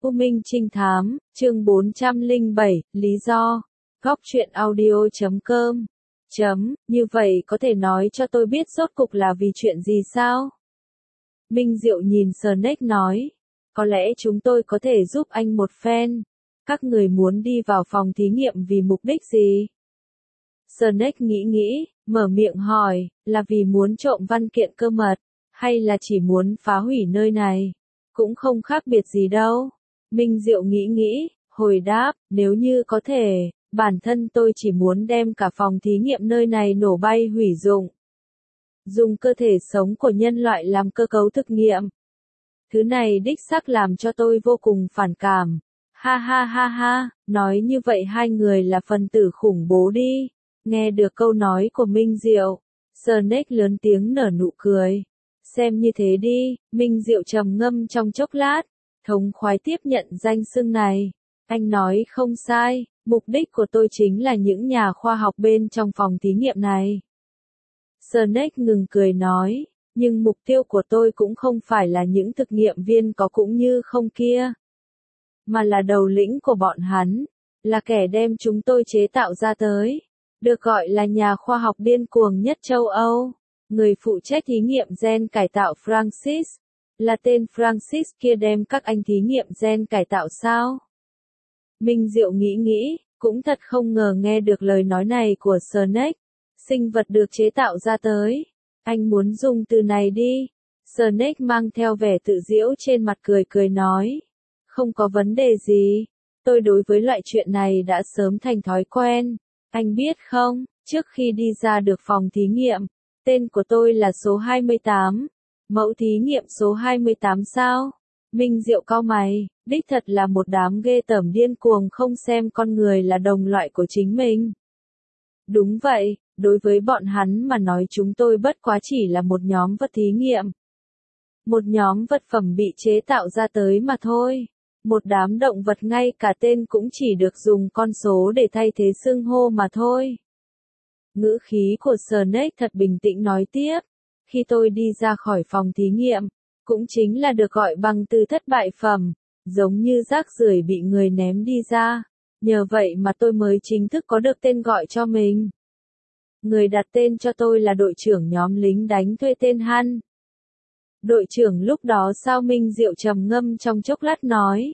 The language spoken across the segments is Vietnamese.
U Minh Trinh Thám, chương 407, lý do. Góc truyện audio.com. Như vậy có thể nói cho tôi biết rốt cục là vì chuyện gì sao? Minh Diệu nhìn Snake nói. Có lẽ chúng tôi có thể giúp anh một phen. Các người muốn đi vào phòng thí nghiệm vì mục đích gì? Snake nghĩ, mở miệng hỏi, là vì muốn trộm văn kiện cơ mật, hay là chỉ muốn phá hủy nơi này? Cũng không khác biệt gì đâu. Minh Diệu nghĩ, hồi đáp, nếu như có thể, bản thân tôi chỉ muốn đem cả phòng thí nghiệm nơi này nổ bay hủy dụng. Dùng cơ thể sống của nhân loại làm cơ cấu thực nghiệm. Thứ này đích xác làm cho tôi vô cùng phản cảm. Ha, nói như vậy hai người là phần tử khủng bố đi. Nghe được câu nói của Minh Diệu, Snake lớn tiếng nở nụ cười. Xem như thế đi, Minh Diệu trầm ngâm trong chốc lát, thống khoái tiếp nhận danh xưng này. Anh nói không sai, mục đích của tôi chính là những nhà khoa học bên trong phòng thí nghiệm này. Snake ngừng cười nói, nhưng mục tiêu của tôi cũng không phải là những thực nghiệm viên có cũng như không kia, mà là đầu lĩnh của bọn hắn, là kẻ đem chúng tôi chế tạo ra tới, được gọi là nhà khoa học điên cuồng nhất châu Âu. Người phụ trách thí nghiệm gen cải tạo Francis, là tên Francis kia đem các anh thí nghiệm gen cải tạo sao? Minh Diệu nghĩ, cũng thật không ngờ nghe được lời nói này của Snake. Sinh vật được chế tạo ra tới. Anh muốn dùng từ này đi. Snake mang theo vẻ tự giễu trên mặt cười nói. Không có vấn đề gì. Tôi đối với loại chuyện này đã sớm thành thói quen. Anh biết không, trước khi đi ra được phòng thí nghiệm, tên của tôi là số 28. Mẫu thí nghiệm số 28 sao? Minh Diệu cau mày, đích thật là một đám ghê tởm điên cuồng không xem con người là đồng loại của chính mình. Đúng vậy, đối với bọn hắn mà nói chúng tôi bất quá chỉ là một nhóm vật thí nghiệm. Một nhóm vật phẩm bị chế tạo ra tới mà thôi. Một đám động vật ngay cả tên cũng chỉ được dùng con số để thay thế xưng hô mà thôi. Ngữ khí của Snake thật bình tĩnh nói tiếp. Khi tôi đi ra khỏi phòng thí nghiệm, cũng chính là được gọi bằng từ thất bại phẩm, giống như rác rưởi bị người ném đi ra. Nhờ vậy mà tôi mới chính thức có được tên gọi cho mình. Người đặt tên cho tôi là đội trưởng nhóm lính đánh thuê tên Han. Đội trưởng lúc đó sao? Minh Diệu trầm ngâm trong chốc lát nói.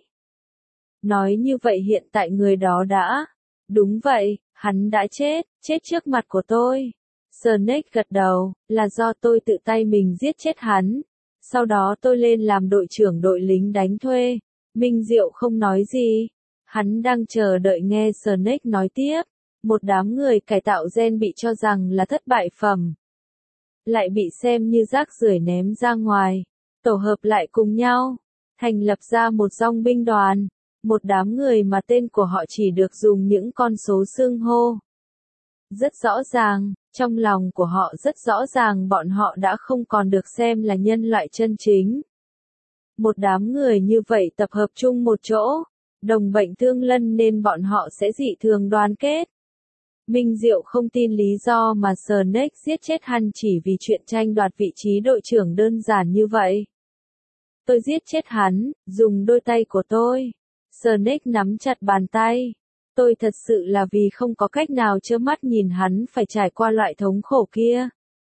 Nói như vậy hiện tại người đó đã. Đúng vậy, hắn đã chết trước mặt của tôi. Snake gật đầu, là do tôi tự tay mình giết chết hắn. Sau đó tôi lên làm đội trưởng đội lính đánh thuê. Minh Diệu không nói gì. Hắn đang chờ đợi nghe Snake nói tiếp. Một đám người cải tạo gen bị cho rằng là thất bại phẩm, lại bị xem như rác rưởi ném ra ngoài, tổ hợp lại cùng nhau, thành lập ra một dòng binh đoàn, một đám người mà tên của họ chỉ được dùng những con số xưng hô. Rất rõ ràng, trong lòng của họ rất rõ ràng bọn họ đã không còn được xem là nhân loại chân chính. Một đám người như vậy tập hợp chung một chỗ, đồng bệnh tương lân nên bọn họ sẽ dị thường đoàn kết. Minh Diệu không tin lý do mà Snake giết chết hắn chỉ vì chuyện tranh đoạt vị trí đội trưởng đơn giản như vậy. Tôi giết chết hắn, dùng đôi tay của tôi. Snake nắm chặt bàn tay. Tôi thật sự là vì không có cách nào trơ mắt nhìn hắn phải trải qua loại thống khổ kia.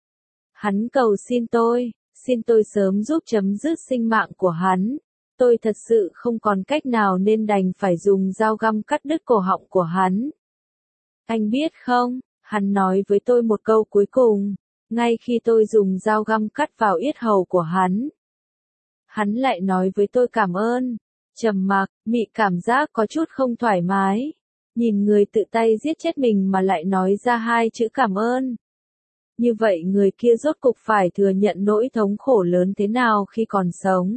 Hắn cầu xin tôi sớm giúp chấm dứt sinh mạng của hắn. Tôi thật sự không còn cách nào nên đành phải dùng dao găm cắt đứt cổ họng của hắn. Anh biết không, hắn nói với tôi một câu cuối cùng, ngay khi tôi dùng dao găm cắt vào yết hầu của hắn. Hắn lại nói với tôi cảm ơn. Trầm mặc, Mị cảm giác có chút không thoải mái. Nhìn người tự tay giết chết mình mà lại nói ra hai chữ cảm ơn. Như vậy người kia rốt cục phải thừa nhận nỗi thống khổ lớn thế nào khi còn sống.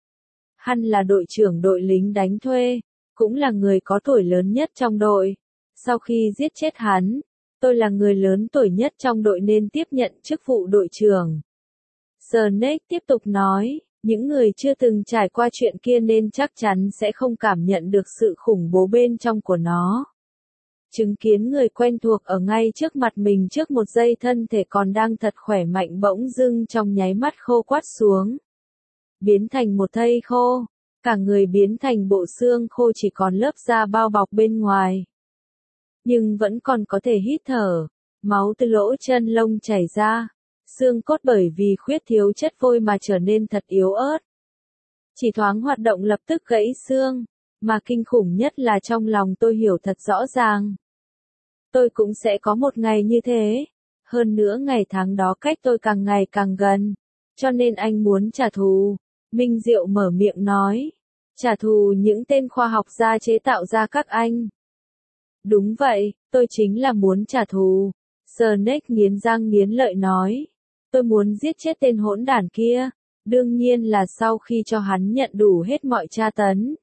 Hắn là đội trưởng đội lính đánh thuê, cũng là người có tuổi lớn nhất trong đội. Sau khi giết chết hắn, tôi là người lớn tuổi nhất trong đội nên tiếp nhận chức vụ đội trưởng. Snake tiếp tục nói, những người chưa từng trải qua chuyện kia nên chắc chắn sẽ không cảm nhận được sự khủng bố bên trong của nó. Chứng kiến người quen thuộc ở ngay trước mặt mình trước một giây thân thể còn đang thật khỏe mạnh bỗng dưng trong nháy mắt khô quắt xuống. Biến thành một thây khô. Cả người biến thành bộ xương khô chỉ còn lớp da bao bọc bên ngoài. Nhưng vẫn còn có thể hít thở, máu từ lỗ chân lông chảy ra, xương cốt bởi vì khuyết thiếu chất vôi mà trở nên thật yếu ớt. Chỉ thoáng hoạt động lập tức gãy xương, mà kinh khủng nhất là trong lòng tôi hiểu thật rõ ràng. Tôi cũng sẽ có một ngày như thế, hơn nữa ngày tháng đó cách tôi càng ngày càng gần, cho nên anh muốn trả thù. Minh Diệu mở miệng nói, trả thù những tên khoa học gia chế tạo ra các anh. Đúng vậy, tôi chính là muốn trả thù. Snake nghiến răng nghiến lợi nói, tôi muốn giết chết tên hỗn đản kia, đương nhiên là sau khi cho hắn nhận đủ hết mọi tra tấn.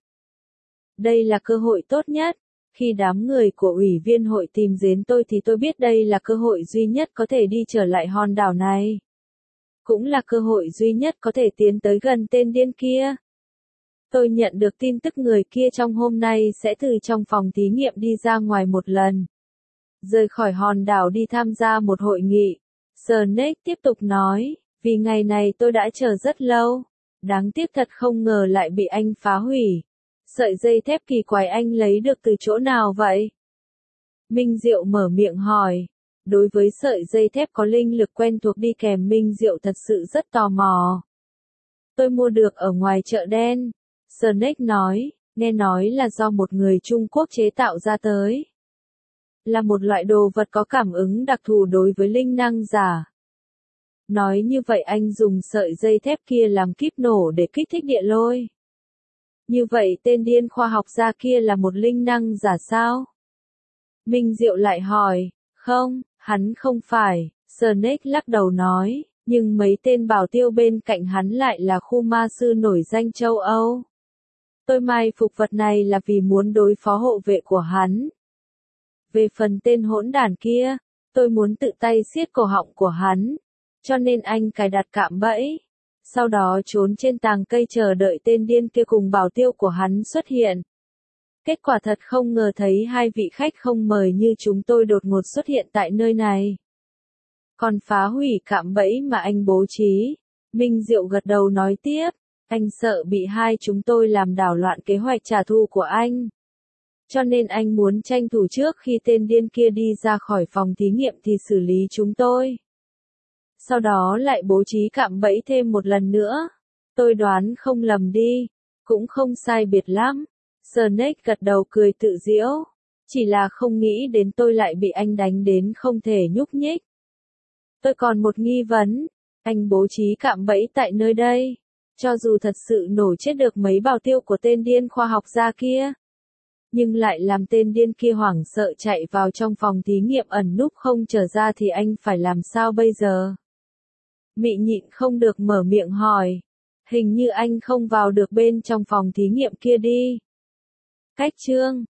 Đây là cơ hội tốt nhất. Khi đám người của ủy viên hội tìm đến tôi thì tôi biết đây là cơ hội duy nhất có thể đi trở lại hòn đảo này. Cũng là cơ hội duy nhất có thể tiến tới gần tên điên kia. Tôi nhận được tin tức người kia trong hôm nay sẽ từ trong phòng thí nghiệm đi ra ngoài một lần. Rời khỏi hòn đảo đi tham gia một hội nghị. Snake tiếp tục nói, vì ngày này tôi đã chờ rất lâu. Đáng tiếc thật không ngờ lại bị anh phá hủy. Sợi dây thép kỳ quái anh lấy được từ chỗ nào vậy? Minh Diệu mở miệng hỏi. Đối với sợi dây thép có linh lực quen thuộc đi kèm, Minh Diệu thật sự rất tò mò. Tôi mua được ở ngoài chợ đen. Snake nói, nghe nói là do một người Trung Quốc chế tạo ra tới. Là một loại đồ vật có cảm ứng đặc thù đối với linh năng giả. Nói như vậy anh dùng sợi dây thép kia làm kíp nổ để kích thích địa lôi. Như vậy tên điên khoa học gia kia là một linh năng giả sao? Minh Diệu lại hỏi, không, hắn không phải. Snake lắc đầu nói, nhưng mấy tên bảo tiêu bên cạnh hắn lại là khu ma sư nổi danh châu Âu. Tôi mai phục vật này là vì muốn đối phó hộ vệ của hắn. Về phần tên hỗn đản kia, tôi muốn tự tay siết cổ họng của hắn, cho nên anh cài đặt cạm bẫy. Sau đó trốn trên tàng cây chờ đợi tên điên kia cùng bảo tiêu của hắn xuất hiện. Kết quả thật không ngờ thấy hai vị khách không mời như chúng tôi đột ngột xuất hiện tại nơi này. Còn phá hủy cạm bẫy mà anh bố trí. Minh Diệu gật đầu nói tiếp, anh sợ bị hai chúng tôi làm đảo loạn kế hoạch trả thù của anh. Cho nên anh muốn tranh thủ trước khi tên điên kia đi ra khỏi phòng thí nghiệm thì xử lý chúng tôi. Sau đó lại bố trí cạm bẫy thêm một lần nữa. Tôi đoán không lầm đi, cũng không sai biệt lắm. Snake gật đầu cười tự giễu. Chỉ là không nghĩ đến tôi lại bị anh đánh đến không thể nhúc nhích. Tôi còn một nghi vấn, anh bố trí cạm bẫy tại nơi đây. Cho dù thật sự nổ chết được mấy bảo tiêu của tên điên khoa học gia kia, nhưng lại làm tên điên kia hoảng sợ chạy vào trong phòng thí nghiệm ẩn núp không trở ra thì anh phải làm sao bây giờ? Mị nhịn không được mở miệng hỏi. Hình như anh không vào được bên trong phòng thí nghiệm kia đi. Cách chương